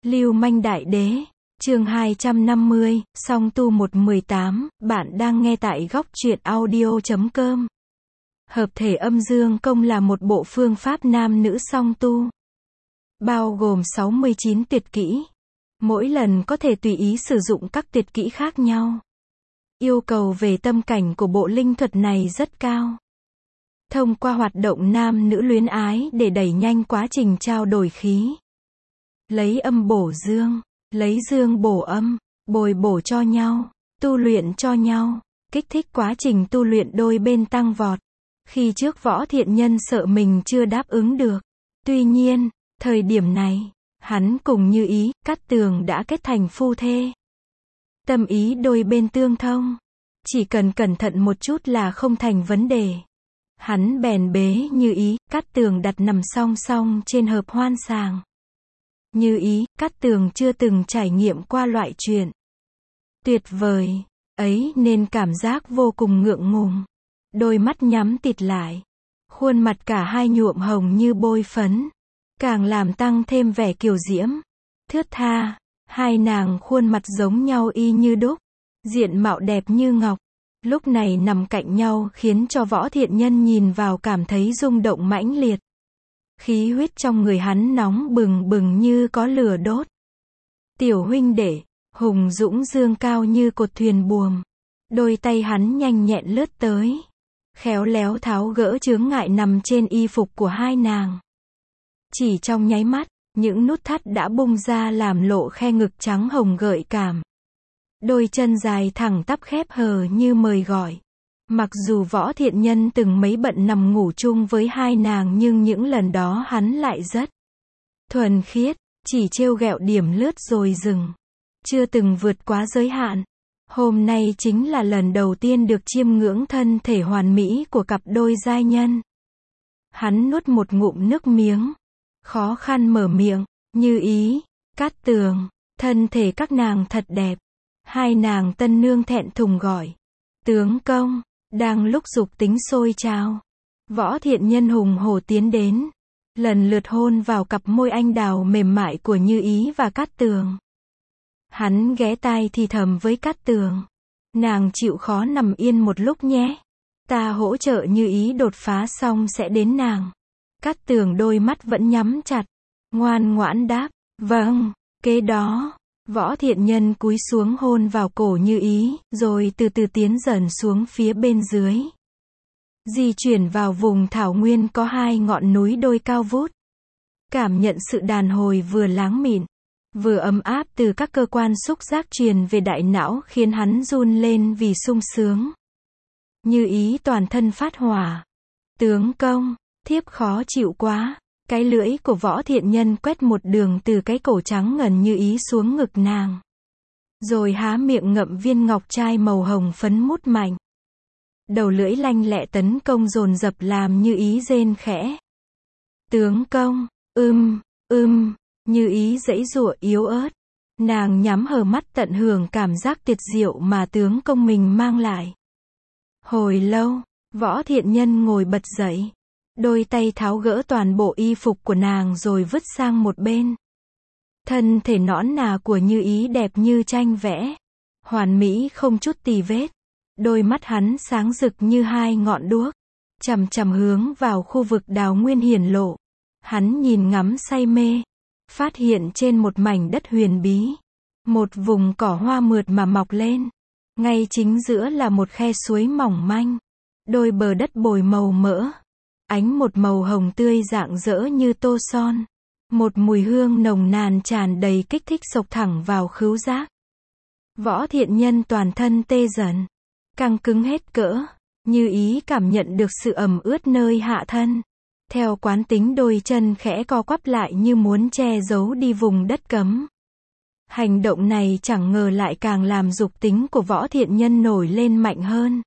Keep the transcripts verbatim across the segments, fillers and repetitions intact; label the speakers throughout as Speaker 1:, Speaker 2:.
Speaker 1: Lưu manh đại đế, chương hai trăm năm mươi, song tu một mười tám, bạn đang nghe tại góc truyện audio chấm com. Hợp thể âm dương công là một bộ phương pháp nam nữ song tu, bao gồm sáu mươi chín tuyệt kỹ. Mỗi lần có thể tùy ý sử dụng các tuyệt kỹ khác nhau. Yêu cầu về tâm cảnh của bộ linh thuật này rất cao. Thông qua hoạt động nam nữ luyến ái để đẩy nhanh quá trình trao đổi khí. Lấy âm bổ dương, lấy dương bổ âm, bồi bổ cho nhau, tu luyện cho nhau, kích thích quá trình tu luyện đôi bên tăng vọt. Khi trước Võ Thiện Nhân sợ mình chưa đáp ứng được. Tuy nhiên, thời điểm này, hắn cùng Như Ý, Cát Tường đã kết thành phu thê. Tâm ý đôi bên tương thông. Chỉ cần cẩn thận một chút là không thành vấn đề. Hắn bèn bế Như Ý, Cát Tường đặt nằm song song trên hợp hoan sàng. Như Ý, Cát Tường chưa từng trải nghiệm qua loại chuyện tuyệt vời ấy nên cảm giác vô cùng ngượng ngùng. Đôi mắt nhắm tịt lại. Khuôn mặt cả hai nhuộm hồng như bôi phấn. Càng làm tăng thêm vẻ kiều diễm. Thướt tha, hai nàng khuôn mặt giống nhau y như đúc. Diện mạo đẹp như ngọc. Lúc này nằm cạnh nhau khiến cho Võ Thiện Nhân nhìn vào cảm thấy rung động mãnh liệt. Khí huyết trong người hắn nóng bừng bừng như có lửa đốt. Tiểu huynh đệ, hùng dũng dương cao như cột thuyền buồm. Đôi tay hắn nhanh nhẹn lướt tới. Khéo léo tháo gỡ chướng ngại nằm trên y phục của hai nàng. Chỉ trong nháy mắt, những nút thắt đã bung ra làm lộ khe ngực trắng hồng gợi cảm. Đôi chân dài thẳng tắp khép hờ như mời gọi. Mặc dù Võ Thiện Nhân từng mấy bận nằm ngủ chung với hai nàng nhưng những lần đó hắn lại rất thuần khiết, chỉ trêu ghẹo điểm lướt rồi dừng. Chưa từng vượt quá giới hạn. Hôm nay chính là lần đầu tiên được chiêm ngưỡng thân thể hoàn mỹ của cặp đôi giai nhân. Hắn nuốt một ngụm nước miếng. Khó khăn mở miệng, Như Ý, Cát Tường, thân thể các nàng thật đẹp. Hai nàng tân nương thẹn thùng gọi. Tướng công. Đang lúc dục tính sôi trào. Võ Thiện Nhân hùng hổ tiến đến. Lần lượt hôn vào cặp môi anh đào mềm mại của Như Ý và Cát Tường. Hắn ghé tai thì thầm với Cát Tường. Nàng chịu khó nằm yên một lúc nhé. Ta hỗ trợ Như Ý đột phá xong sẽ đến nàng. Cát Tường đôi mắt vẫn nhắm chặt. Ngoan ngoãn đáp. Vâng. Kế đó, Võ Thiện Nhân cúi xuống hôn vào cổ Như Ý, rồi từ từ tiến dần xuống phía bên dưới. Di chuyển vào vùng thảo nguyên có hai ngọn núi đôi cao vút. Cảm nhận sự đàn hồi vừa láng mịn, vừa ấm áp từ các cơ quan xúc giác truyền về đại não khiến hắn run lên vì sung sướng. Như Ý toàn thân phát hỏa. Tướng công, thiếp khó chịu quá. Cái lưỡi của Võ Thiện Nhân quét một đường từ cái cổ trắng ngần Như Ý xuống ngực nàng. Rồi há miệng ngậm viên ngọc trai màu hồng phấn mút mạnh. Đầu lưỡi lanh lẹ tấn công dồn dập làm Như Ý rên khẽ. Tướng công, ưm, ưm, Như Ý giãy giụa yếu ớt. Nàng nhắm hờ mắt tận hưởng cảm giác tuyệt diệu mà tướng công mình mang lại. Hồi lâu, Võ Thiện Nhân ngồi bật dậy. Đôi tay tháo gỡ toàn bộ y phục của nàng rồi vứt sang một bên. Thân thể nõn nà của Như Ý đẹp như tranh vẽ. Hoàn mỹ không chút tì vết. Đôi mắt hắn sáng rực như hai ngọn đuốc. Chằm chằm hướng vào khu vực đào nguyên hiển lộ. Hắn nhìn ngắm say mê. Phát hiện trên một mảnh đất huyền bí. Một vùng cỏ hoa mượt mà mọc lên. Ngay chính giữa là một khe suối mỏng manh. Đôi bờ đất bồi màu mỡ. Ánh một màu hồng tươi rạng rỡ như tô son. Một mùi hương nồng nàn tràn đầy kích thích xộc thẳng vào khứu giác. Võ Thiện Nhân toàn thân tê dần. Căng cứng hết cỡ. Như Ý cảm nhận được sự ẩm ướt nơi hạ thân. Theo quán tính đôi chân khẽ co quắp lại như muốn che giấu đi vùng đất cấm. Hành động này chẳng ngờ lại càng làm dục tính của Võ Thiện Nhân nổi lên mạnh hơn.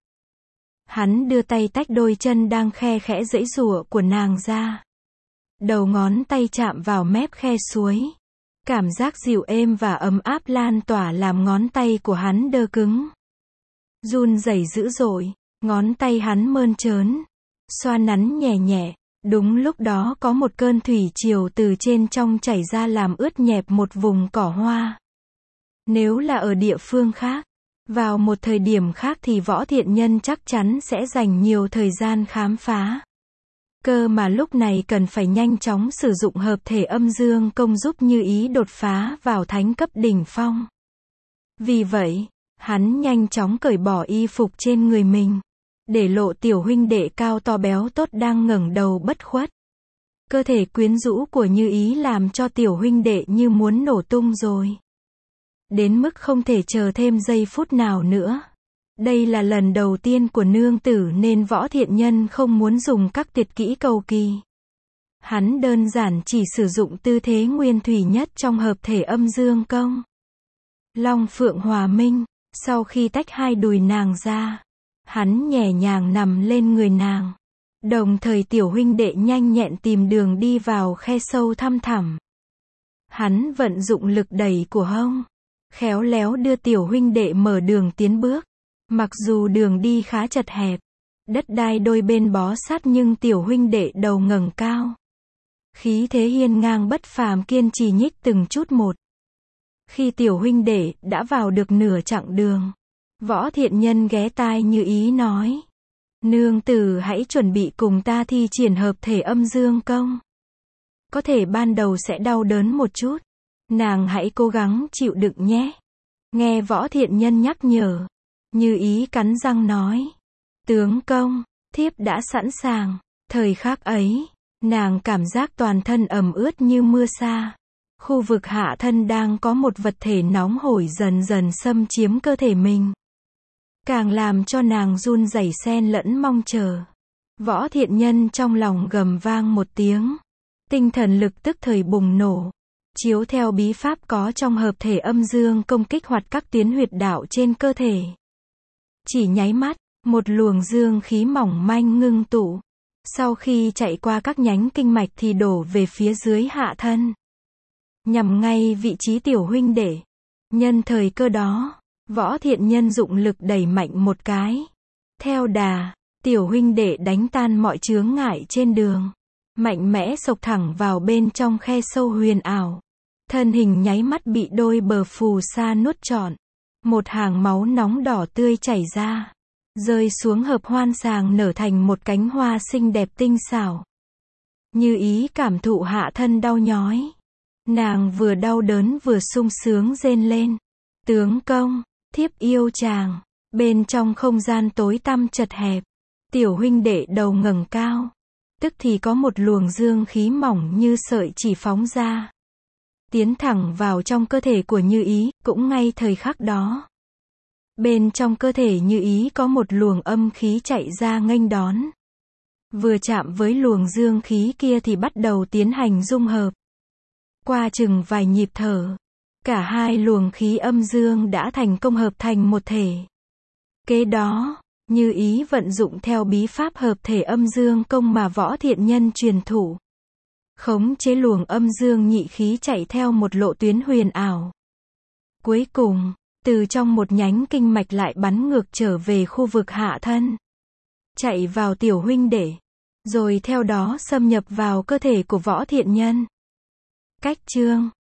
Speaker 1: Hắn đưa tay tách đôi chân đang khe khẽ giãy giụa của nàng ra. Đầu ngón tay chạm vào mép khe suối. Cảm giác dịu êm và ấm áp lan tỏa làm ngón tay của hắn đơ cứng. Run rẩy dữ dội, ngón tay hắn mơn trớn. Xoa nắn nhẹ nhẹ, Đúng lúc đó có một cơn thủy triều từ trên trong chảy ra làm ướt nhẹp một vùng cỏ hoa. Nếu là ở địa phương khác, vào một thời điểm khác thì Võ Thiện Nhân chắc chắn sẽ dành nhiều thời gian khám phá. Cơ mà lúc này cần phải nhanh chóng sử dụng hợp thể âm dương công giúp Như Ý đột phá vào thánh cấp đỉnh phong. Vì vậy, hắn nhanh chóng cởi bỏ y phục trên người mình, để lộ tiểu huynh đệ cao to béo tốt đang ngẩng đầu bất khuất. Cơ thể quyến rũ của Như Ý làm cho tiểu huynh đệ như muốn nổ tung rồi. Đến mức không thể chờ thêm giây phút nào nữa. Đây là lần đầu tiên của nương tử nên Võ Thiện Nhân không muốn dùng các tuyệt kỹ cầu kỳ. Hắn đơn giản chỉ sử dụng tư thế nguyên thủy nhất trong hợp thể âm dương công. Long Phượng Hòa Minh, sau khi tách hai đùi nàng ra, hắn nhẹ nhàng nằm lên người nàng. Đồng thời tiểu huynh đệ nhanh nhẹn tìm đường đi vào khe sâu thăm thẳm. Hắn vận dụng lực đẩy của hông, khéo léo đưa tiểu huynh đệ mở đường tiến bước. Mặc dù đường đi khá chật hẹp, đất đai đôi bên bó sát nhưng tiểu huynh đệ đầu ngẩng cao. Khí thế hiên ngang bất phàm kiên trì nhích từng chút một. Khi tiểu huynh đệ đã vào được nửa chặng đường, Võ Thiện Nhân ghé tai Như Ý nói. Nương tử hãy chuẩn bị cùng ta thi triển hợp thể âm dương công. Có thể ban đầu sẽ đau đớn một chút. Nàng hãy cố gắng chịu đựng nhé. Nghe Võ Thiện Nhân nhắc nhở, Như Ý cắn răng nói. Tướng công, thiếp đã sẵn sàng. Thời khắc ấy, nàng cảm giác toàn thân ẩm ướt như mưa sa. Khu vực hạ thân đang có một vật thể nóng hổi dần dần xâm chiếm cơ thể mình. Càng làm cho nàng run rẩy xen lẫn mong chờ. Võ Thiện Nhân trong lòng gầm vang một tiếng. Tinh thần lực tức thời bùng nổ. Chiếu theo bí pháp có trong hợp thể âm dương công kích hoạt các tuyến huyệt đạo trên cơ thể. Chỉ nháy mắt, một luồng dương khí mỏng manh ngưng tụ. Sau khi chạy qua các nhánh kinh mạch thì đổ về phía dưới hạ thân. Nhằm ngay vị trí tiểu huynh đệ. Nhân thời cơ đó, Võ Thiện Nhân dụng lực đẩy mạnh một cái. Theo đà, tiểu huynh đệ đánh tan mọi chướng ngại trên đường. Mạnh mẽ xộc thẳng vào bên trong khe sâu huyền ảo. Thân hình nháy mắt bị đôi bờ phù sa nuốt trọn. Một hàng máu nóng đỏ tươi chảy ra. Rơi xuống hợp hoan sàng nở thành một cánh hoa xinh đẹp tinh xảo. Như Ý cảm thụ hạ thân đau nhói. Nàng vừa đau đớn vừa sung sướng rên lên. Tướng công, thiếp yêu chàng. Bên trong không gian tối tăm chật hẹp, tiểu huynh đệ đầu ngẩng cao. Tức thì có một luồng dương khí mỏng như sợi chỉ phóng ra. Tiến thẳng vào trong cơ thể của Như Ý, cũng ngay thời khắc đó. Bên trong cơ thể Như Ý có một luồng âm khí chạy ra nghênh đón. Vừa chạm với luồng dương khí kia thì bắt đầu tiến hành dung hợp. Qua chừng vài nhịp thở, cả hai luồng khí âm dương đã thành công hợp thành một thể. Kế đó, Như Ý vận dụng theo bí pháp hợp thể âm dương công mà Võ Thiện Nhân truyền thụ. Khống chế luồng âm dương nhị khí chạy theo một lộ tuyến huyền ảo. Cuối cùng, từ trong một nhánh kinh mạch lại bắn ngược trở về khu vực hạ thân. Chạy vào tiểu huynh đệ. Rồi theo đó xâm nhập vào cơ thể của Võ Thiện Nhân. Cách chương